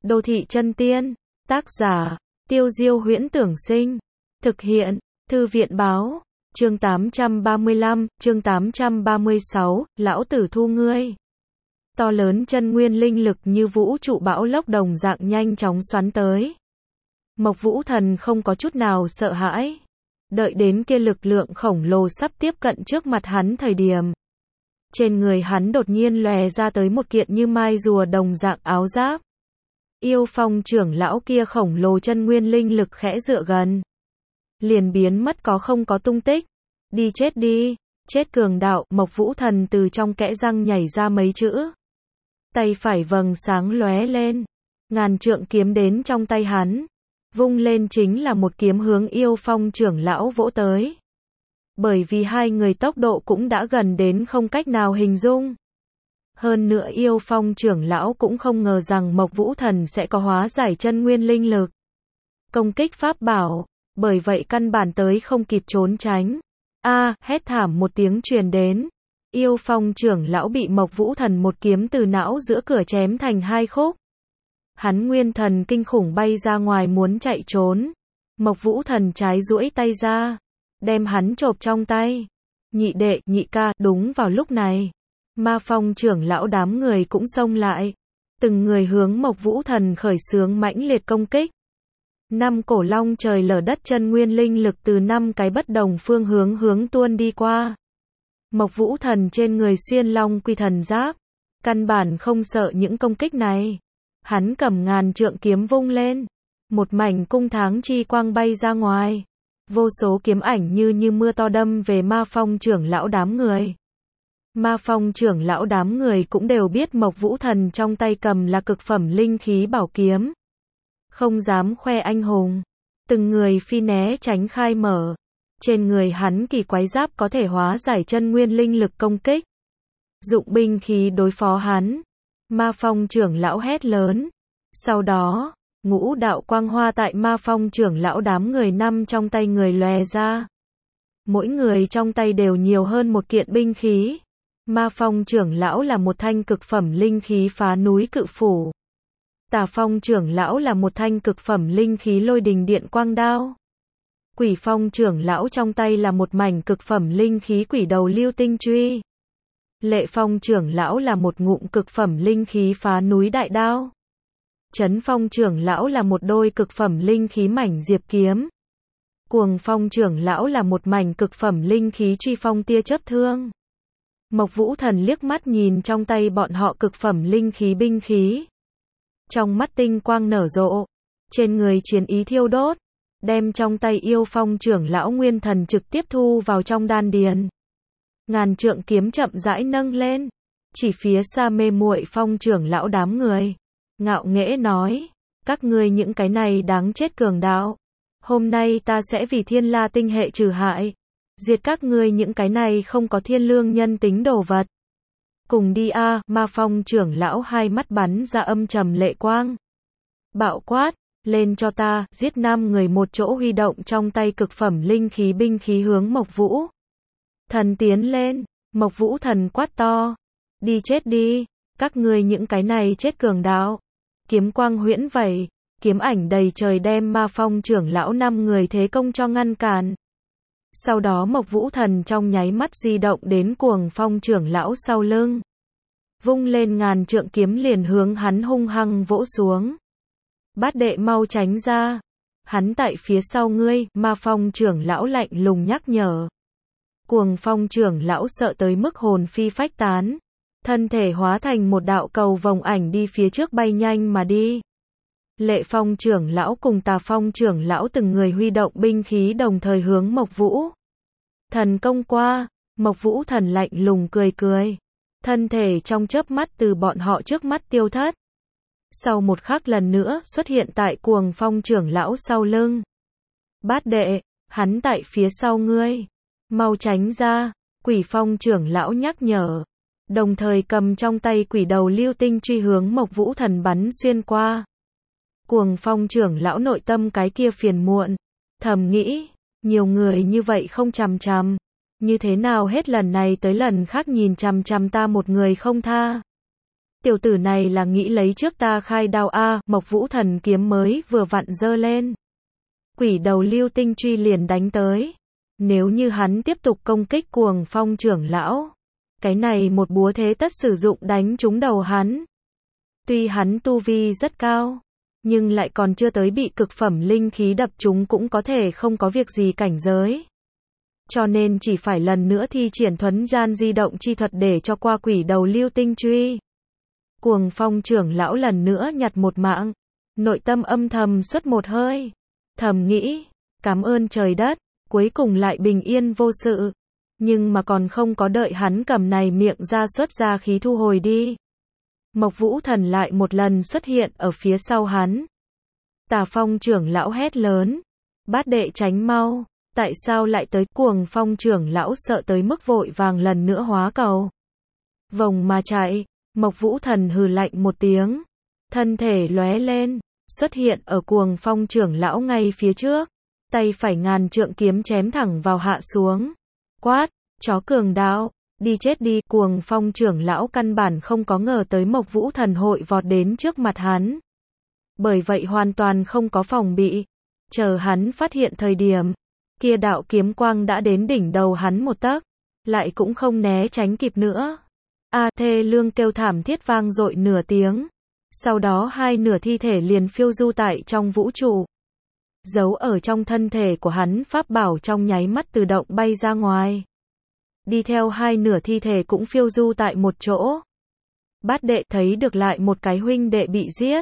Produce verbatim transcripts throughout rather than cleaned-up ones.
Đô thị chân tiên, tác giả, Tiêu Diêu Huyễn Tưởng Sinh, thực hiện, Thư viện báo, chương tám trăm ba mươi lăm, chương tám trăm ba mươi sáu, lão tử thu ngươi. To lớn chân nguyên linh lực như vũ trụ bão lốc đồng dạng nhanh chóng xoắn tới. Mộc Vũ Thần không có chút nào sợ hãi. Đợi đến kia lực lượng khổng lồ sắp tiếp cận trước mặt hắn thời điểm. Trên người hắn đột nhiên lòe ra tới một kiện như mai rùa đồng dạng áo giáp. Yêu Phong trưởng lão kia khổng lồ chân nguyên linh lực khẽ dựa gần. Liền biến mất có không có tung tích. Đi chết đi, chết cường đạo. Mộc Vũ Thần từ trong kẽ răng nhảy ra mấy chữ. Tay phải vầng sáng lóe lên. Ngàn trượng kiếm đến trong tay hắn. Vung lên chính là một kiếm hướng Yêu Phong trưởng lão vỗ tới. Bởi vì hai người tốc độ cũng đã gần đến không cách nào hình dung. Hơn nữa Yêu Phong trưởng lão cũng không ngờ rằng Mộc Vũ Thần sẽ có hóa giải chân nguyên linh lực. Công kích pháp bảo, bởi vậy căn bản tới không kịp trốn tránh. A, hét thảm một tiếng truyền đến. Yêu Phong trưởng lão bị Mộc Vũ Thần một kiếm từ não giữa cửa chém thành hai khúc. Hắn nguyên thần kinh khủng bay ra ngoài muốn chạy trốn. Mộc Vũ Thần trái duỗi tay ra, đem hắn chộp trong tay. Nhị đệ, nhị ca, đúng vào lúc này. Ma Phong trưởng lão đám người cũng xông lại. Từng người hướng Mộc Vũ Thần khởi xướng mãnh liệt công kích. Năm cổ long trời lở đất chân nguyên linh lực từ năm cái bất đồng phương hướng hướng tuôn đi qua. Mộc Vũ Thần trên người xuyên long quy thần giáp. Căn bản không sợ những công kích này. Hắn cầm ngàn trượng kiếm vung lên. Một mảnh cung tháng chi quang bay ra ngoài. Vô số kiếm ảnh như như mưa to đâm về Ma Phong trưởng lão đám người. Ma Phong trưởng lão đám người cũng đều biết Mộc Vũ Thần trong tay cầm là cực phẩm linh khí bảo kiếm. Không dám khoe anh hùng. Từng người phi né tránh khai mở. Trên người hắn kỳ quái giáp có thể hóa giải chân nguyên linh lực công kích. Dụng binh khí đối phó hắn. Ma Phong trưởng lão hét lớn. Sau đó, ngũ đạo quang hoa tại Ma Phong trưởng lão đám người năm trong tay người lòe ra. Mỗi người trong tay đều nhiều hơn một kiện binh khí. Ma Phong trưởng lão là một thanh cực phẩm linh khí phá núi cự phủ. Tà Phong trưởng lão là một thanh cực phẩm linh khí lôi đình điện quang đao. Quỷ Phong trưởng lão trong tay là một mảnh cực phẩm linh khí quỷ đầu lưu tinh truy. Lệ Phong trưởng lão là một ngụm cực phẩm linh khí phá núi đại đao. Trấn Phong trưởng lão là một đôi cực phẩm linh khí mảnh diệp kiếm. Cuồng Phong trưởng lão là một mảnh cực phẩm linh khí truy phong tia chớp thương. Mộc Vũ Thần liếc mắt nhìn trong tay bọn họ cực phẩm linh khí binh khí. Trong mắt tinh quang nở rộ. Trên người chiến ý thiêu đốt. Đem trong tay Yêu Phong trưởng lão nguyên thần trực tiếp thu vào trong đan điền. Ngàn trượng kiếm chậm rãi nâng lên. Chỉ phía xa mê muội Phong trưởng lão đám người. Ngạo nghễ nói. Các ngươi những cái này đáng chết cường đạo. Hôm nay ta sẽ vì thiên la tinh hệ trừ hại. Diệt các ngươi những cái này không có thiên lương nhân tính đồ vật. Cùng đi a. À, Ma Phong trưởng lão hai mắt bắn ra âm trầm lệ quang. Bạo quát. Lên cho ta, giết năm người một chỗ huy động trong tay cực phẩm linh khí binh khí hướng Mộc Vũ Thần tiến lên. Mộc Vũ Thần quát to. Đi chết đi, các ngươi những cái này chết cường đạo. Kiếm quang huyễn vẩy, kiếm ảnh đầy trời đem Ma Phong trưởng lão năm người thế công cho ngăn cản. Sau đó Mộc Vũ Thần trong nháy mắt di động đến Cuồng Phong trưởng lão sau lưng. Vung lên ngàn trượng kiếm liền hướng hắn hung hăng vỗ xuống. Bát đệ mau tránh ra. Hắn tại phía sau ngươi, Ma Phong trưởng lão lạnh lùng nhắc nhở. Cuồng Phong trưởng lão sợ tới mức hồn phi phách tán. Thân thể hóa thành một đạo cầu vòng ảnh đi phía trước bay nhanh mà đi. Lệ Phong trưởng lão cùng Tà Phong trưởng lão từng người huy động binh khí đồng thời hướng Mộc Vũ Thần công qua. Mộc Vũ Thần lạnh lùng cười cười. Thân thể trong chớp mắt từ bọn họ trước mắt tiêu thất. Sau một khắc lần nữa xuất hiện tại Cuồng Phong trưởng lão sau lưng. Bát đệ, hắn tại phía sau ngươi. Mau tránh ra. Quỷ Phong trưởng lão nhắc nhở. Đồng thời cầm trong tay quỷ đầu lưu tinh truy hướng Mộc Vũ Thần bắn xuyên qua. Cuồng Phong trưởng lão nội tâm cái kia phiền muộn. Thầm nghĩ, nhiều người như vậy không chằm chằm. Như thế nào hết lần này tới lần khác nhìn chằm chằm ta một người không tha. Tiểu tử này là nghĩ lấy trước ta khai đao a, Mộc Vũ Thần kiếm mới vừa vặn giơ lên. Quỷ đầu lưu tinh truy liền đánh tới. Nếu như hắn tiếp tục công kích Cuồng Phong trưởng lão, cái này một búa thế tất sử dụng đánh trúng đầu hắn. Tuy hắn tu vi rất cao, nhưng lại còn chưa tới bị cực phẩm linh khí đập trúng cũng có thể không có việc gì cảnh giới. Cho nên chỉ phải lần nữa thi triển thuấn gian di động chi thuật để cho qua quỷ đầu lưu tinh truy. Cuồng Phong trưởng lão lần nữa nhặt một mạng, nội tâm âm thầm xuất một hơi, thầm nghĩ, cảm ơn trời đất, cuối cùng lại bình yên vô sự. Nhưng mà còn không có đợi hắn cầm này miệng ra xuất ra khí thu hồi đi. Mộc Vũ Thần lại một lần xuất hiện ở phía sau hắn. Tà Phong trưởng lão hét lớn, bát đệ tránh mau, tại sao lại tới? Cuồng Phong trưởng lão sợ tới mức vội vàng lần nữa hóa cầu vòng mà chạy. Mộc Vũ Thần hừ lạnh một tiếng, thân thể lóe lên, xuất hiện ở Cuồng Phong trưởng lão ngay phía trước, tay phải ngàn trượng kiếm chém thẳng vào hạ xuống. Quát, chó cường đạo, đi chết đi. Cuồng Phong trưởng lão căn bản không có ngờ tới Mộc Vũ Thần hội vọt đến trước mặt hắn. Bởi vậy hoàn toàn không có phòng bị. Chờ hắn phát hiện thời điểm, kia đạo kiếm quang đã đến đỉnh đầu hắn một tấc, lại cũng không né tránh kịp nữa. A thê lương kêu thảm thiết vang dội nửa tiếng. Sau đó hai nửa thi thể liền phiêu du tại trong vũ trụ. Giấu ở trong thân thể của hắn pháp bảo trong nháy mắt tự động bay ra ngoài. Đi theo hai nửa thi thể cũng phiêu du tại một chỗ. Bát đệ thấy được lại một cái huynh đệ bị giết.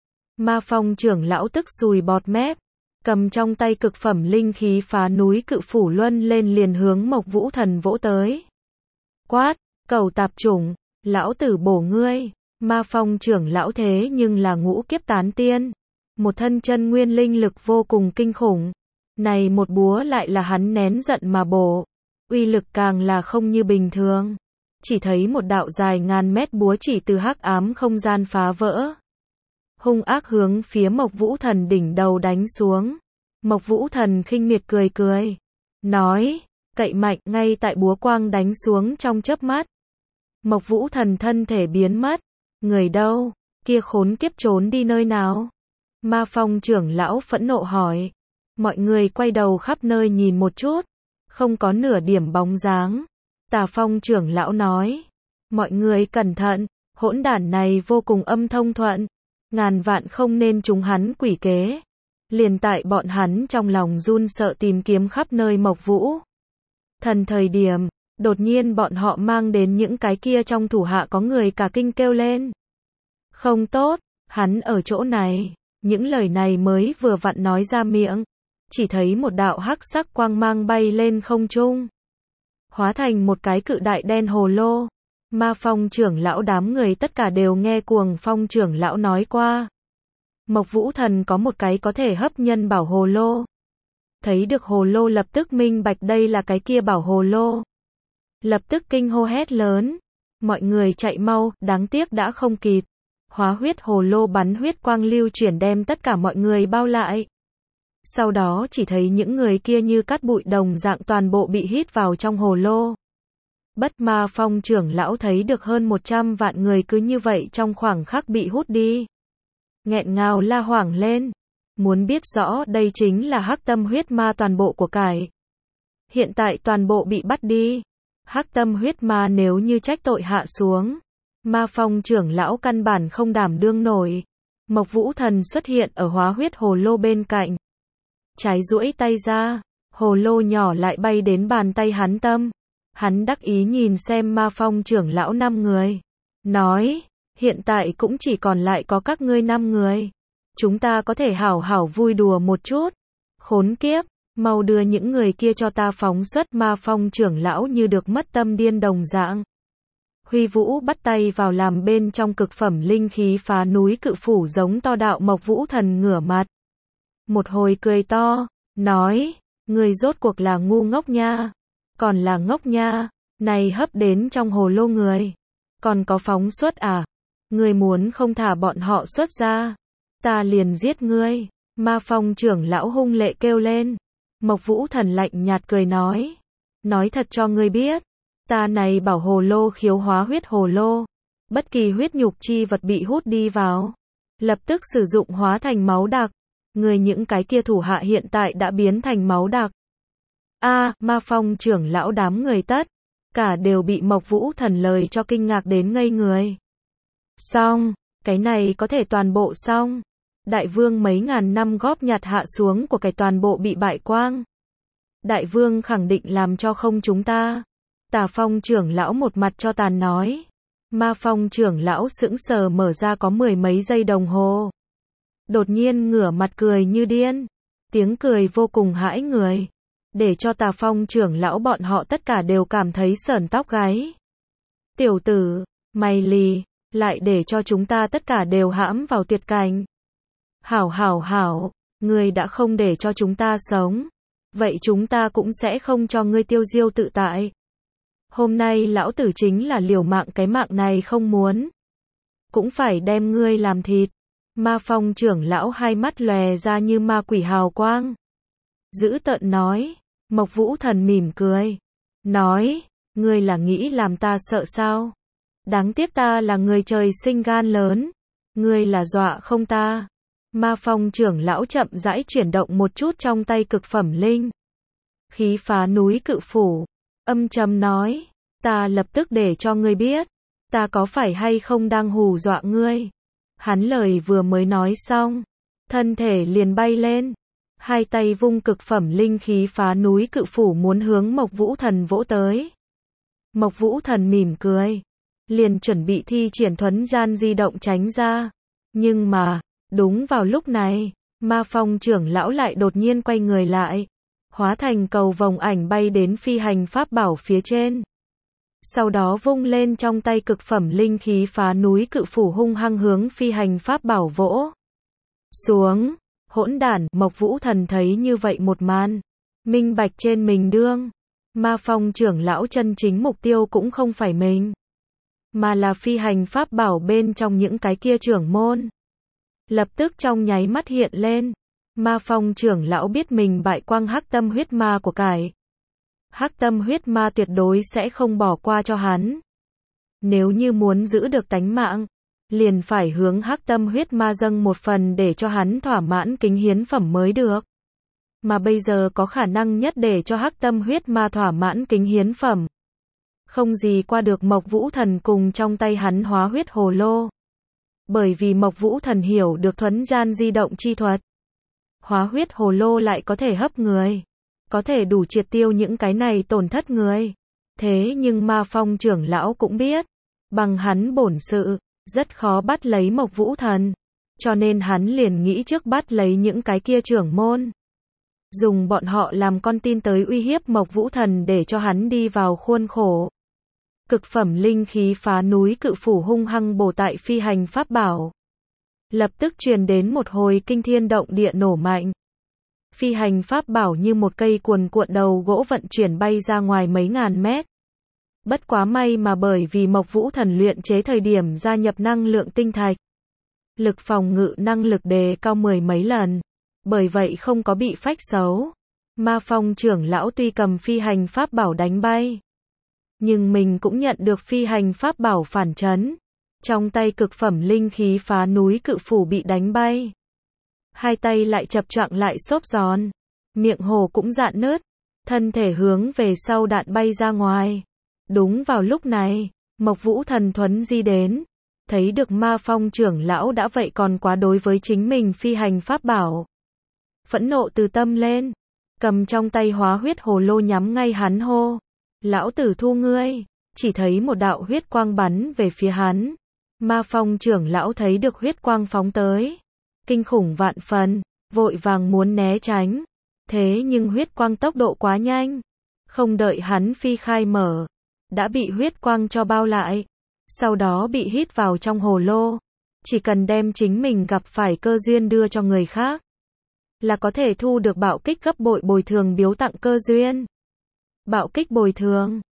Ma Phong trưởng lão tức sùi bọt mép, cầm trong tay cực phẩm linh khí phá núi cự phủ luân lên liền hướng Mộc Vũ Thần vỗ tới. Quát, cầu tạp chủng, lão tử bổ ngươi. Ma Phong trưởng lão thế nhưng là ngũ kiếp tán tiên, một thân chân nguyên linh lực vô cùng kinh khủng. Này một búa lại là hắn nén giận mà bổ, uy lực càng là không như bình thường. Chỉ thấy một đạo dài ngàn mét búa chỉ từ hắc ám không gian phá vỡ, hung ác hướng phía Mộc Vũ Thần đỉnh đầu đánh xuống. Mộc Vũ Thần khinh miệt cười cười, nói, cậy mạnh. Ngay tại búa quang đánh xuống trong chớp mắt, Mộc Vũ Thần thân thể biến mất. Người đâu? Kia khốn kiếp trốn đi nơi nào? Ma Phong trưởng lão phẫn nộ hỏi. Mọi người quay đầu khắp nơi nhìn một chút, không có nửa điểm bóng dáng. Tà Phong trưởng lão nói, mọi người cẩn thận, hỗn đản này vô cùng âm thông thuận, ngàn vạn không nên trúng hắn quỷ kế. Liền tại bọn hắn trong lòng run sợ tìm kiếm khắp nơi Mộc Vũ Thần thời điểm, đột nhiên bọn họ mang đến những cái kia trong thủ hạ có người cả kinh kêu lên. Không tốt, hắn ở chỗ này. Những lời này mới vừa vặn nói ra miệng, chỉ thấy một đạo hắc sắc quang mang bay lên không trung, hóa thành một cái cự đại đen hồ lô. Ma Phong trưởng lão đám người tất cả đều nghe Cuồng Phong trưởng lão nói qua. Mộc Vũ Thần có một cái có thể hấp nhân bảo hồ lô. Thấy được hồ lô lập tức minh bạch đây là cái kia bảo hồ lô. Lập tức kinh hô hét lớn. Mọi người chạy mau, đáng tiếc đã không kịp. Hóa huyết hồ lô bắn huyết quang lưu chuyển đem tất cả mọi người bao lại. Sau đó chỉ thấy những người kia như cát bụi đồng dạng toàn bộ bị hít vào trong hồ lô. Bất Ma Phong trưởng lão thấy được hơn một trăm vạn người cứ như vậy trong khoảng khắc bị hút đi. Nghẹn ngào la hoảng lên. Muốn biết rõ đây chính là hắc tâm huyết ma toàn bộ của cải. Hiện tại toàn bộ bị bắt đi. Hắc tâm huyết ma nếu như trách tội hạ xuống, Ma Phong trưởng lão căn bản không đảm đương nổi. Mộc Vũ Thần xuất hiện ở hóa huyết hồ lô bên cạnh. Trái duỗi tay ra, hồ lô nhỏ lại bay đến bàn tay hắn tâm. Hắn đắc ý nhìn xem Ma Phong trưởng lão năm người. Nói, hiện tại cũng chỉ còn lại có các ngươi năm người. Chúng ta có thể hảo hảo vui đùa một chút. Khốn kiếp, mau đưa những người kia cho ta phóng xuất. Ma Phong trưởng lão như được mất tâm điên đồng dạng. Huy Vũ bắt tay vào làm bên trong cực phẩm linh khí phá núi cự phủ giống to đạo. Mộc Vũ Thần ngửa mặt. Một hồi cười to, nói, người rốt cuộc là ngu ngốc nha. Còn là ngốc nha, này hấp đến trong hồ lô người. Còn có phóng xuất à? Người muốn không thả bọn họ xuất ra, ta liền giết ngươi. Ma Phong trưởng lão hung lệ kêu lên. Mộc Vũ Thần lạnh nhạt cười nói. Nói thật cho ngươi biết, ta này bảo hồ lô khiếu hóa huyết hồ lô, Bất kỳ huyết nhục chi vật bị hút đi vào, lập tức sử dụng hóa thành máu đặc. Người những cái kia thủ hạ hiện tại đã biến thành máu đặc. A, Ma Phong trưởng lão đám người tất cả đều bị Mộc Vũ Thần lời cho kinh ngạc đến ngây người. Xong, cái này có thể toàn bộ xong. Đại vương mấy ngàn năm góp nhặt hạ xuống của cái toàn bộ bị bại quang. Đại vương khẳng định làm cho không chúng ta. Tà Phong trưởng lão một mặt cho tàn nói. Ma Phong trưởng lão sững sờ mở ra có mười mấy giây đồng hồ. Đột nhiên ngửa mặt cười như điên. Tiếng cười vô cùng hãi người. Để cho Tà Phong trưởng lão bọn họ tất cả đều cảm thấy sởn tóc gáy. Tiểu tử, mày lì, lại để cho chúng ta tất cả đều hãm vào tuyệt cảnh. Hảo hảo hảo, ngươi đã không để cho chúng ta sống. Vậy chúng ta cũng sẽ không cho ngươi tiêu diêu tự tại. Hôm nay lão tử chính là liều mạng cái mạng này không muốn. Cũng phải đem ngươi làm thịt. Ma Phong trưởng lão hai mắt lòe ra như ma quỷ hào quang. Dữ tợn nói. Mộc Vũ Thần mỉm cười. Nói, ngươi là nghĩ làm ta sợ sao? Đáng tiếc ta là người trời sinh gan lớn. Ngươi là dọa không ta. Ma Phong trưởng lão chậm rãi chuyển động một chút trong tay cực phẩm linh khí phá núi cự phủ. Âm trầm nói, ta lập tức để cho ngươi biết, ta có phải hay không đang hù dọa ngươi. Hắn lời vừa mới nói xong, thân thể liền bay lên. Hai tay vung cực phẩm linh khí phá núi cự phủ muốn hướng Mộc Vũ Thần vỗ tới. Mộc Vũ Thần mỉm cười, liền chuẩn bị thi triển thuấn gian di động tránh ra. Nhưng mà, đúng vào lúc này, Ma Phong trưởng lão lại đột nhiên quay người lại, hóa thành cầu vồng ảnh bay đến phi hành pháp bảo phía trên. Sau đó vung lên trong tay cực phẩm linh khí phá núi cự phủ hung hăng hướng phi hành pháp bảo vỗ xuống. Hỗn đản, Mộc Vũ Thần thấy như vậy một màn, minh bạch trên mình đương. Ma Phong trưởng lão chân chính mục tiêu cũng không phải mình, mà là phi hành pháp bảo bên trong những cái kia trưởng môn. Lập tức trong nháy mắt hiện lên. Ma Phong trưởng lão biết mình bại quang hắc tâm huyết ma của cải. Hắc tâm huyết ma tuyệt đối sẽ không bỏ qua cho hắn. Nếu như muốn giữ được tánh mạng, liền phải hướng hắc tâm huyết ma dâng một phần để cho hắn thỏa mãn kính hiến phẩm mới được. Mà bây giờ có khả năng nhất để cho hắc tâm huyết ma thỏa mãn kính hiến phẩm. Không gì qua được Mộc Vũ Thần cùng trong tay hắn hóa huyết hồ lô. Bởi vì Mộc Vũ Thần hiểu được thuấn gian di động chi thuật. Hóa huyết hồ lô lại có thể hấp người. Có thể đủ triệt tiêu những cái này tổn thất người. Thế nhưng Ma Phong trưởng lão cũng biết. Bằng hắn bổn sự, rất khó bắt lấy Mộc Vũ Thần. Cho nên hắn liền nghĩ trước bắt lấy những cái kia trưởng môn. Dùng bọn họ làm con tin tới uy hiếp Mộc Vũ Thần để cho hắn đi vào khuôn khổ. Cực phẩm linh khí phá núi cự phủ hung hăng bổ tại phi hành pháp bảo. Lập tức truyền đến một hồi kinh thiên động địa nổ mạnh. Phi hành pháp bảo như một cây cuồn cuộn đầu gỗ vận chuyển bay ra ngoài mấy ngàn mét. Bất quá may mà bởi vì Mộc Vũ Thần luyện chế thời điểm gia nhập năng lượng tinh thạch. Lực phòng ngự năng lực đề cao mười mấy lần. Bởi vậy không có bị phách xấu. Ma Phong trưởng lão tuy cầm phi hành pháp bảo đánh bay. Nhưng mình cũng nhận được phi hành pháp bảo phản chấn. Trong tay cực phẩm linh khí phá núi cự phủ bị đánh bay. Hai tay lại chập choạng lại xốp giòn. Miệng hồ cũng rạn nứt. Thân thể hướng về sau đạn bay ra ngoài. Đúng vào lúc này, Mộc Vũ Thần thuấn di đến. Thấy được Ma Phong trưởng lão đã vậy còn quá đối với chính mình phi hành pháp bảo. Phẫn nộ từ tâm lên. Cầm trong tay hóa huyết hồ lô nhắm ngay hắn hô. Lão tử thu ngươi. Chỉ thấy một đạo huyết quang bắn về phía hắn. Ma Phong trưởng lão thấy được huyết quang phóng tới. Kinh khủng vạn phần. Vội vàng muốn né tránh. Thế nhưng huyết quang tốc độ quá nhanh. Không đợi hắn phi khai mở. Đã bị huyết quang cho bao lại. Sau đó bị hít vào trong hồ lô. Chỉ cần đem chính mình gặp phải cơ duyên đưa cho người khác. Là có thể thu được bạo kích gấp bội bồi thường biếu tặng cơ duyên. Bạo kích bồi thường.